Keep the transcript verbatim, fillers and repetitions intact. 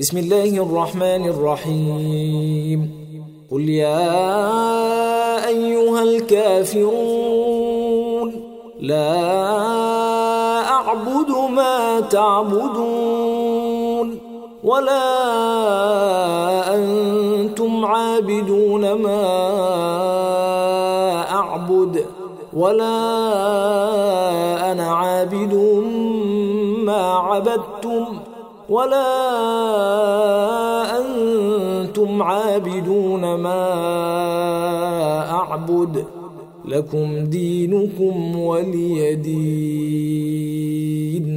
بسم الله الرحمن الرحيم قل يا أيها الكافرون لا أعبد ما تعبدون ولا أنتم عابدون ما أعبد ولا أنا عابد ما عبدتم ولا أنتم عابدون ما أعبد لكم دينكم ولي دين.